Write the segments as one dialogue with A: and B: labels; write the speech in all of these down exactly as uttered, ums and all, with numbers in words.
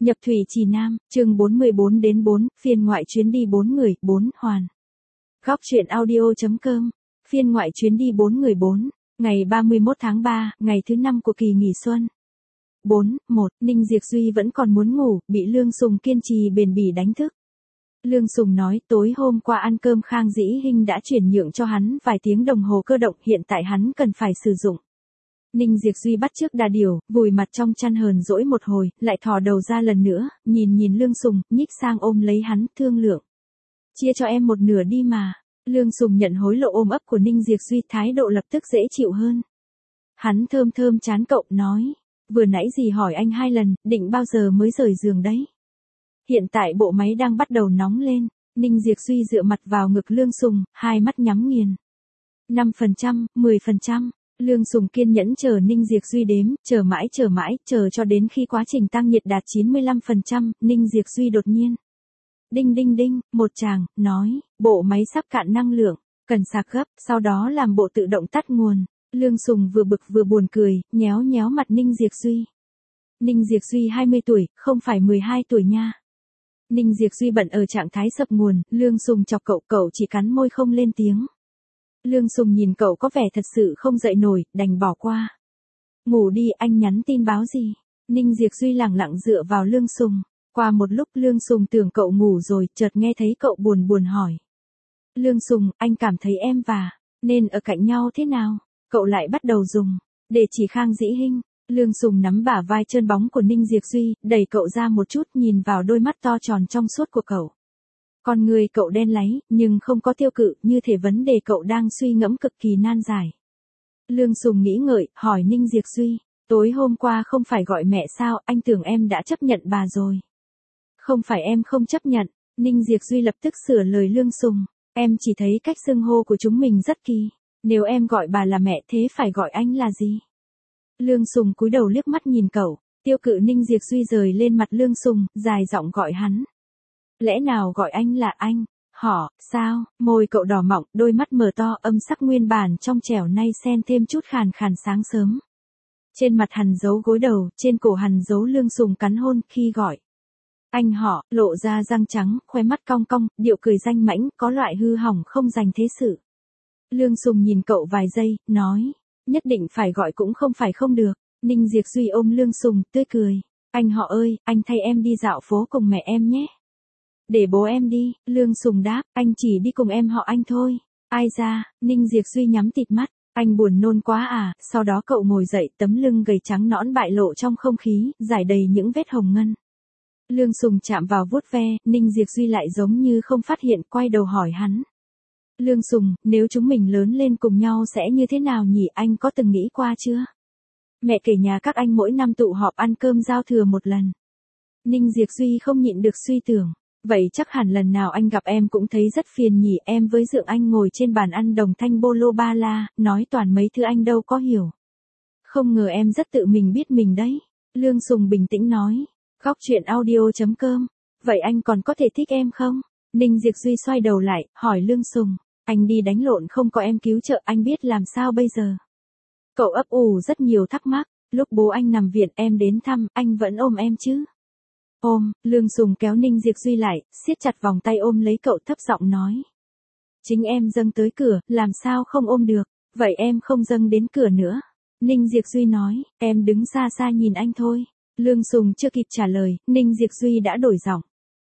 A: Nhập thủy Trì Nam, chương bốn mươi bốn đến bốn, phiên ngoại chuyến đi bốn người, bốn, hoàn. Góc truyện audio.com, phiên ngoại chuyến đi bốn người bốn, ngày ba mươi mốt tháng ba, ngày thứ năm của kỳ nghỉ xuân. bốn, một, Ninh Diệp Duy vẫn còn muốn ngủ, bị Lương Sùng kiên trì bền bỉ đánh thức. Lương Sùng nói tối hôm qua ăn cơm Khang Dĩ Hinh đã chuyển nhượng cho hắn vài tiếng đồng hồ cơ động hiện tại hắn cần phải sử dụng. Ninh Diệp Duy bắt chước đà điểu, vùi mặt trong chăn hờn dỗi một hồi, lại thò đầu ra lần nữa, nhìn nhìn Lương Sùng, nhích sang ôm lấy hắn, thương lượng. Chia cho em một nửa đi mà. Lương Sùng nhận hối lộ ôm ấp của Ninh Diệp Duy, thái độ lập tức dễ chịu hơn. Hắn thơm thơm trán cậu, nói, vừa nãy gì hỏi anh hai lần, định bao giờ mới rời giường đấy. Hiện tại bộ máy đang bắt đầu nóng lên, Ninh Diệp Duy dựa mặt vào ngực Lương Sùng, hai mắt nhắm nghiền. năm phần trăm, mười phần trăm. Lương Sùng kiên nhẫn chờ Ninh Diệp Duy đếm, chờ mãi chờ mãi, chờ cho đến khi quá trình tăng nhiệt đạt chín mươi lăm phần trăm, Ninh Diệp Duy đột nhiên. Đinh đinh đinh, một chàng, nói, bộ máy sắp cạn năng lượng, cần sạc gấp, sau đó làm bộ tự động tắt nguồn. Lương Sùng vừa bực vừa buồn cười, nhéo nhéo mặt Ninh Diệp Duy. Ninh Diệp Duy hai mươi tuổi, không phải mười hai tuổi nha. Ninh Diệp Duy bận ở trạng thái sập nguồn, Lương Sùng chọc cậu, cậu chỉ cắn môi không lên tiếng. Lương Sùng nhìn cậu có vẻ thật sự không dậy nổi, đành bỏ qua. Ngủ đi, anh nhắn tin báo gì? Ninh Diệp Duy lẳng lặng dựa vào Lương Sùng. Qua một lúc Lương Sùng tưởng cậu ngủ rồi, chợt nghe thấy cậu buồn buồn hỏi. Lương Sùng, anh cảm thấy em và nên ở cạnh nhau thế nào? Cậu lại bắt đầu dùng để chỉ Khang Dĩ Hinh. Lương Sùng nắm bả vai trơn bóng của Ninh Diệp Duy, đẩy cậu ra một chút, nhìn vào đôi mắt to tròn trong suốt của cậu. Con người cậu đen láy, nhưng không có tiêu cự, như thể vấn đề cậu đang suy ngẫm cực kỳ nan giải. Lương Sùng nghĩ ngợi, hỏi Ninh Diệp Duy, tối hôm qua không phải gọi mẹ sao, anh tưởng em đã chấp nhận bà rồi. Không phải em không chấp nhận, Ninh Diệp Duy lập tức sửa lời Lương Sùng, em chỉ thấy cách xưng hô của chúng mình rất kỳ, nếu em gọi bà là mẹ thế phải gọi anh là gì? Lương Sùng cúi đầu liếc mắt nhìn cậu, tiêu cự Ninh Diệp Duy rời lên mặt Lương Sùng, dài giọng gọi hắn. Lẽ nào gọi anh là anh? Họ, sao? Môi cậu đỏ mọng, đôi mắt mở to, âm sắc nguyên bản trong trẻo nay xen thêm chút khàn khàn sáng sớm. Trên mặt hằn dấu gối đầu, trên cổ hằn dấu Lương Sùng cắn hôn khi gọi. Anh họ, lộ ra răng trắng, khoe mắt cong cong, điệu cười danh mãnh, có loại hư hỏng không dành thế sự. Lương Sùng nhìn cậu vài giây, nói, nhất định phải gọi cũng không phải không được. Ninh Diệp Duy ôm Lương Sùng, tươi cười. Anh họ ơi, anh thay em đi dạo phố cùng mẹ em nhé. Để bố em đi, Lương Sùng đáp, anh chỉ đi cùng em họ anh thôi. Ai ra, Ninh Diệp Duy nhắm tịt mắt, anh buồn nôn quá à, sau đó cậu ngồi dậy, tấm lưng gầy trắng nõn bại lộ trong không khí, rải đầy những vết hồng ngân. Lương Sùng chạm vào vuốt ve, Ninh Diệp Duy lại giống như không phát hiện, quay đầu hỏi hắn. Lương Sùng, nếu chúng mình lớn lên cùng nhau sẽ như thế nào nhỉ, anh có từng nghĩ qua chưa? Mẹ kể nhà các anh mỗi năm tụ họp ăn cơm giao thừa một lần. Ninh Diệp Duy không nhịn được suy tưởng. Vậy chắc hẳn lần nào anh gặp em cũng thấy rất phiền nhỉ, em với Dượng Anh ngồi trên bàn ăn đồng thanh bolo ba la, nói toàn mấy thứ anh đâu có hiểu. Không ngờ em rất tự mình biết mình đấy. Lương Sùng bình tĩnh nói. Góc truyện audio.com. Vậy anh còn có thể thích em không? Ninh Diệp Duy xoay đầu lại, hỏi Lương Sùng. Anh đi đánh lộn không có em cứu trợ, anh biết làm sao bây giờ? Cậu ấp ủ rất nhiều thắc mắc. Lúc bố anh nằm viện em đến thăm, anh vẫn ôm em chứ? Ôm, Lương Sùng kéo Ninh Diệp Duy lại, siết chặt vòng tay ôm lấy cậu, thấp giọng nói. Chính em dâng tới cửa, làm sao không ôm được, vậy em không dâng đến cửa nữa. Ninh Diệp Duy nói, em đứng xa xa nhìn anh thôi. Lương Sùng chưa kịp trả lời, Ninh Diệp Duy đã đổi giọng.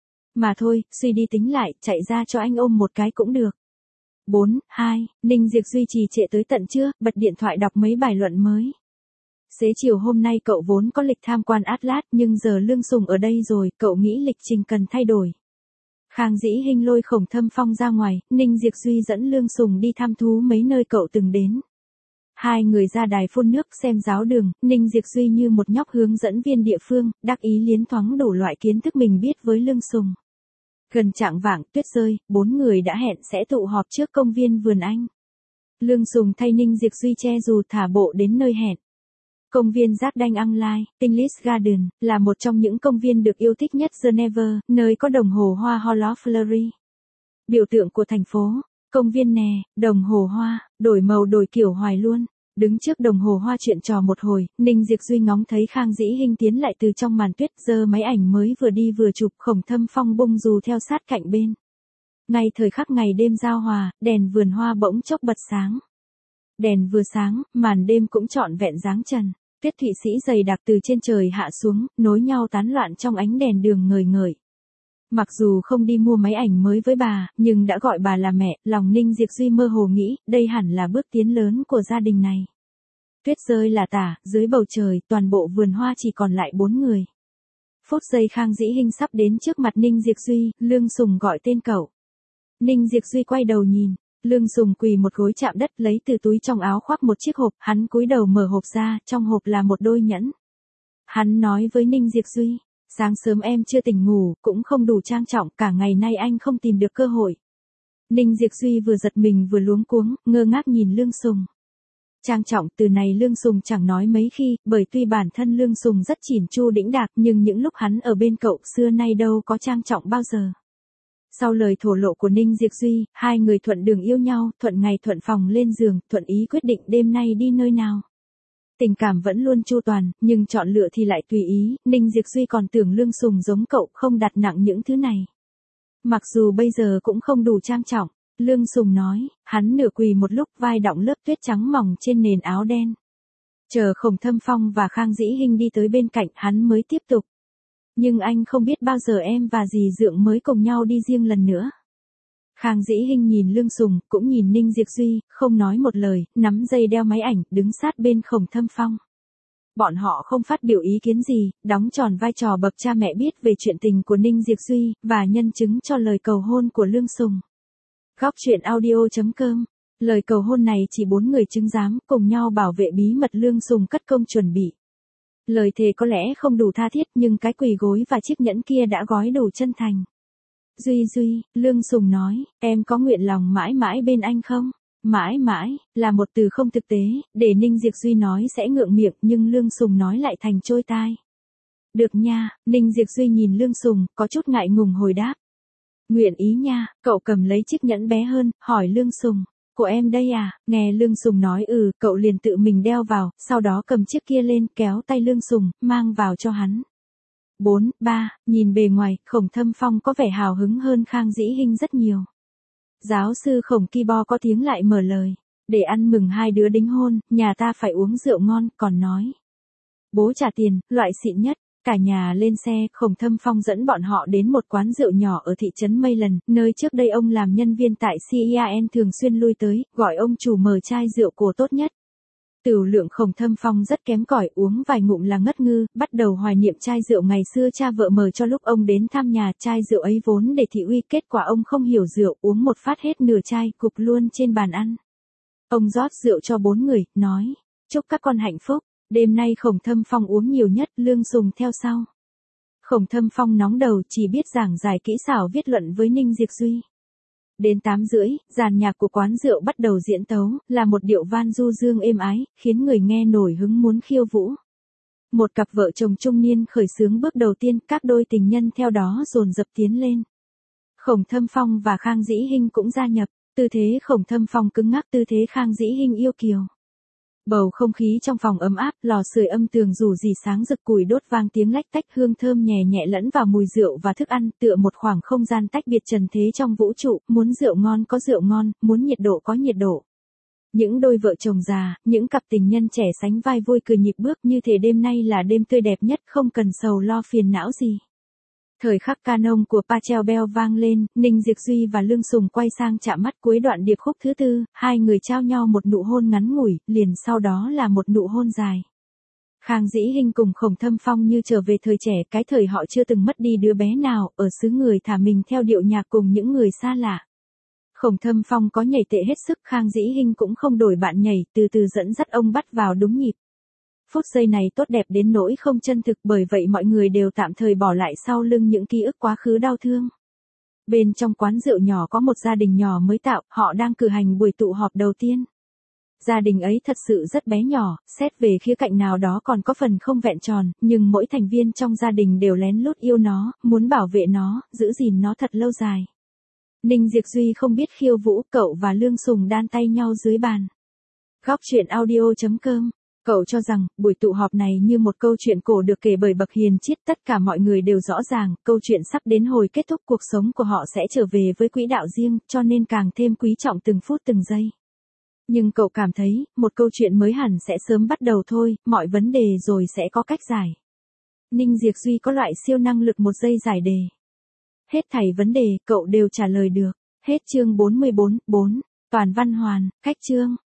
A: Mà thôi, suy đi tính lại, chạy ra cho anh ôm một cái cũng được. bốn, hai, Ninh Diệp Duy trì trệ tới tận trưa, bật điện thoại đọc mấy bài luận mới. Xế chiều hôm nay cậu vốn có lịch tham quan Atlas, nhưng giờ Lương Sùng ở đây rồi, cậu nghĩ lịch trình cần thay đổi. Khang Dĩ Hinh lôi Khổng Thâm Phong ra ngoài, Ninh Diệp Duy dẫn Lương Sùng đi thăm thú mấy nơi cậu từng đến. Hai người ra đài phun nước xem giáo đường, Ninh Diệp Duy như một nhóc hướng dẫn viên địa phương, đắc ý liến thoáng đủ loại kiến thức mình biết với Lương Sùng. Gần chạng vạng, tuyết rơi, bốn người đã hẹn sẽ tụ họp trước công viên vườn Anh. Lương Sùng thay Ninh Diệp Duy che dù thả bộ đến nơi hẹn. Công viên Jardin Anglais, English Garden, là một trong những công viên được yêu thích nhất Geneva, nơi có đồng hồ hoa Horloge Fleury. Biểu tượng của thành phố, công viên nè, đồng hồ hoa, đổi màu đổi kiểu hoài luôn. Đứng trước đồng hồ hoa chuyện trò một hồi, Ninh Diệp Duy ngóng thấy Khang Dĩ Hinh tiến lại từ trong màn tuyết, giơ máy ảnh mới vừa đi vừa chụp. Khổng Thâm Phong bung dù theo sát cạnh bên. Ngay thời khắc ngày đêm giao hòa, đèn vườn hoa bỗng chốc bật sáng. Đèn vừa sáng, màn đêm cũng trọn vẹn dáng trần. Tuyết Thụy Sĩ dày đặc từ trên trời hạ xuống, nối nhau tán loạn trong ánh đèn đường ngời ngời. Mặc dù không đi mua máy ảnh mới với bà, nhưng đã gọi bà là mẹ, lòng Ninh Diệp Duy mơ hồ nghĩ, đây hẳn là bước tiến lớn của gia đình này. Tuyết rơi là tả, dưới bầu trời, toàn bộ vườn hoa chỉ còn lại bốn người. Phút giây Khang Dĩ Hinh sắp đến trước mặt Ninh Diệp Duy, Lương Sùng gọi tên cậu. Ninh Diệp Duy quay đầu nhìn, Lương Sùng quỳ một gối chạm đất lấy từ túi trong áo khoác một chiếc hộp, hắn cúi đầu mở hộp ra, trong hộp là một đôi nhẫn. Hắn nói với Ninh Diệp Duy, sáng sớm em chưa tỉnh ngủ, cũng không đủ trang trọng, cả ngày nay anh không tìm được cơ hội. Ninh Diệp Duy vừa giật mình vừa luống cuống, ngơ ngác nhìn Lương Sùng. Trang trọng từ này Lương Sùng chẳng nói mấy khi, bởi tuy bản thân Lương Sùng rất chỉn chu đĩnh đạc, nhưng những lúc hắn ở bên cậu xưa nay đâu có trang trọng bao giờ. Sau lời thổ lộ của Ninh Diệp Duy, hai người thuận đường yêu nhau, thuận ngày thuận phòng lên giường, thuận ý quyết định đêm nay đi nơi nào. Tình cảm vẫn luôn chu toàn, nhưng chọn lựa thì lại tùy ý. Ninh Diệp Duy còn tưởng Lương Sùng giống cậu, không đặt nặng những thứ này. Mặc dù bây giờ cũng không đủ trang trọng, Lương Sùng nói, hắn nửa quỳ một lúc, vai đọng lớp tuyết trắng mỏng trên nền áo đen. Chờ Khổng Thâm Phong và Khang Dĩ Hinh đi tới bên cạnh, hắn mới tiếp tục. Nhưng anh không biết bao giờ em và dì Dượng mới cùng nhau đi riêng lần nữa. Khang Dĩ Hinh nhìn Lương Sùng, cũng nhìn Ninh Diệp Duy, không nói một lời, nắm dây đeo máy ảnh, đứng sát bên Khổng Thâm Phong. Bọn họ không phát biểu ý kiến gì, đóng tròn vai trò bậc cha mẹ biết về chuyện tình của Ninh Diệp Duy, và nhân chứng cho lời cầu hôn của Lương Sùng. Góc truyện audio chấm com. Lời cầu hôn này chỉ bốn người chứng giám, cùng nhau bảo vệ bí mật Lương Sùng cất công chuẩn bị. Lời thề có lẽ không đủ tha thiết, nhưng cái quỳ gối và chiếc nhẫn kia đã gói đủ chân thành. Duy Duy, Lương Sùng nói, em có nguyện lòng mãi mãi bên anh không? Mãi mãi, là một từ không thực tế, để Ninh Diệp Duy nói sẽ ngượng miệng, nhưng Lương Sùng nói lại thành trôi tai. Được nha, Ninh Diệp Duy nhìn Lương Sùng, có chút ngại ngùng hồi đáp. Nguyện ý nha, cậu cầm lấy chiếc nhẫn bé hơn, hỏi Lương Sùng. Của em đây à? Nghe Lương Sùng nói ừ, cậu liền tự mình đeo vào, sau đó cầm chiếc kia lên, kéo tay Lương Sùng, mang vào cho hắn. bốn, ba, nhìn bề ngoài, Khổng Thâm Phong có vẻ hào hứng hơn Khang Dĩ Hinh rất nhiều. Giáo sư Khổng Ki Bo có tiếng lại mở lời. Để ăn mừng hai đứa đính hôn, nhà ta phải uống rượu ngon, còn nói. Bố trả tiền, loại xịn nhất. Cả nhà lên xe, Khổng Thâm Phong dẫn bọn họ đến một quán rượu nhỏ ở thị trấn Mây Lần, nơi trước đây ông làm nhân viên tại xê i a en thường xuyên lui tới, gọi ông chủ mở chai rượu cổ tốt nhất. Tửu lượng Khổng Thâm Phong rất kém cỏi, uống vài ngụm là ngất ngư, bắt đầu hoài niệm chai rượu ngày xưa cha vợ mở cho lúc ông đến thăm nhà. Chai rượu ấy vốn để thị uy, kết quả ông không hiểu rượu, uống một phát hết nửa chai, gục luôn trên bàn ăn. Ông rót rượu cho bốn người, nói, chúc các con hạnh phúc. Đêm nay Khổng Thâm Phong uống nhiều nhất, Lương Sùng theo sau. Khổng Thâm Phong nóng đầu, chỉ biết giảng giải kỹ xảo viết luận với Ninh Diệp Duy. Đến tám rưỡi, dàn nhạc của quán rượu bắt đầu diễn tấu, là một điệu van du dương êm ái, khiến người nghe nổi hứng muốn khiêu vũ. Một cặp vợ chồng trung niên khởi xướng bước đầu tiên, các đôi tình nhân theo đó dồn dập tiến lên. Khổng Thâm Phong và Khang Dĩ Hinh cũng gia nhập, tư thế Khổng Thâm Phong cứng ngắc, tư thế Khang Dĩ Hinh yêu kiều. Bầu không khí trong phòng ấm áp, lò sưởi âm tường rủ rỉ sáng rực, củi đốt vang tiếng lách tách, hương thơm nhẹ nhẹ lẫn vào mùi rượu và thức ăn, tựa một khoảng không gian tách biệt trần thế trong vũ trụ, muốn rượu ngon có rượu ngon, muốn nhiệt độ có nhiệt độ. Những đôi vợ chồng già, những cặp tình nhân trẻ sánh vai vui cười nhịp bước, như thể đêm nay là đêm tươi đẹp nhất, không cần sầu lo phiền não gì. Thời khắc canon của Pachelbel vang lên, Ninh Diệp Duy và Lương Sùng quay sang chạm mắt cuối đoạn điệp khúc thứ tư, hai người trao nhau một nụ hôn ngắn ngủi, liền sau đó là một nụ hôn dài. Khang Dĩ Hinh cùng Khổng Thâm Phong như trở về thời trẻ, cái thời họ chưa từng mất đi đứa bé nào, ở xứ người thả mình theo điệu nhạc cùng những người xa lạ. Khổng Thâm Phong có nhảy tệ hết sức, Khang Dĩ Hinh cũng không đổi bạn nhảy, từ từ dẫn dắt ông bắt vào đúng nhịp. Phút giây này tốt đẹp đến nỗi không chân thực, bởi vậy mọi người đều tạm thời bỏ lại sau lưng những ký ức quá khứ đau thương. Bên trong quán rượu nhỏ có một gia đình nhỏ mới tạo, họ đang cử hành buổi tụ họp đầu tiên. Gia đình ấy thật sự rất bé nhỏ, xét về khía cạnh nào đó còn có phần không vẹn tròn, nhưng mỗi thành viên trong gia đình đều lén lút yêu nó, muốn bảo vệ nó, giữ gìn nó thật lâu dài. Ninh Diệp Duy không biết khiêu vũ, cậu và Lương Sùng đan tay nhau dưới bàn. Góc chuyện audio chấm com. Cậu cho rằng, buổi tụ họp này như một câu chuyện cổ được kể bởi bậc hiền triết, tất cả mọi người đều rõ ràng, câu chuyện sắp đến hồi kết thúc cuộc sống của họ sẽ trở về với quỹ đạo riêng, cho nên càng thêm quý trọng từng phút từng giây. Nhưng cậu cảm thấy, một câu chuyện mới hẳn sẽ sớm bắt đầu thôi, mọi vấn đề rồi sẽ có cách giải. Ninh Diệc Duy có loại siêu năng lực một giây giải đề. Hết thảy vấn đề, cậu đều trả lời được. Hết chương bốn mươi bốn, bốn. Toàn văn hoàn, cách chương.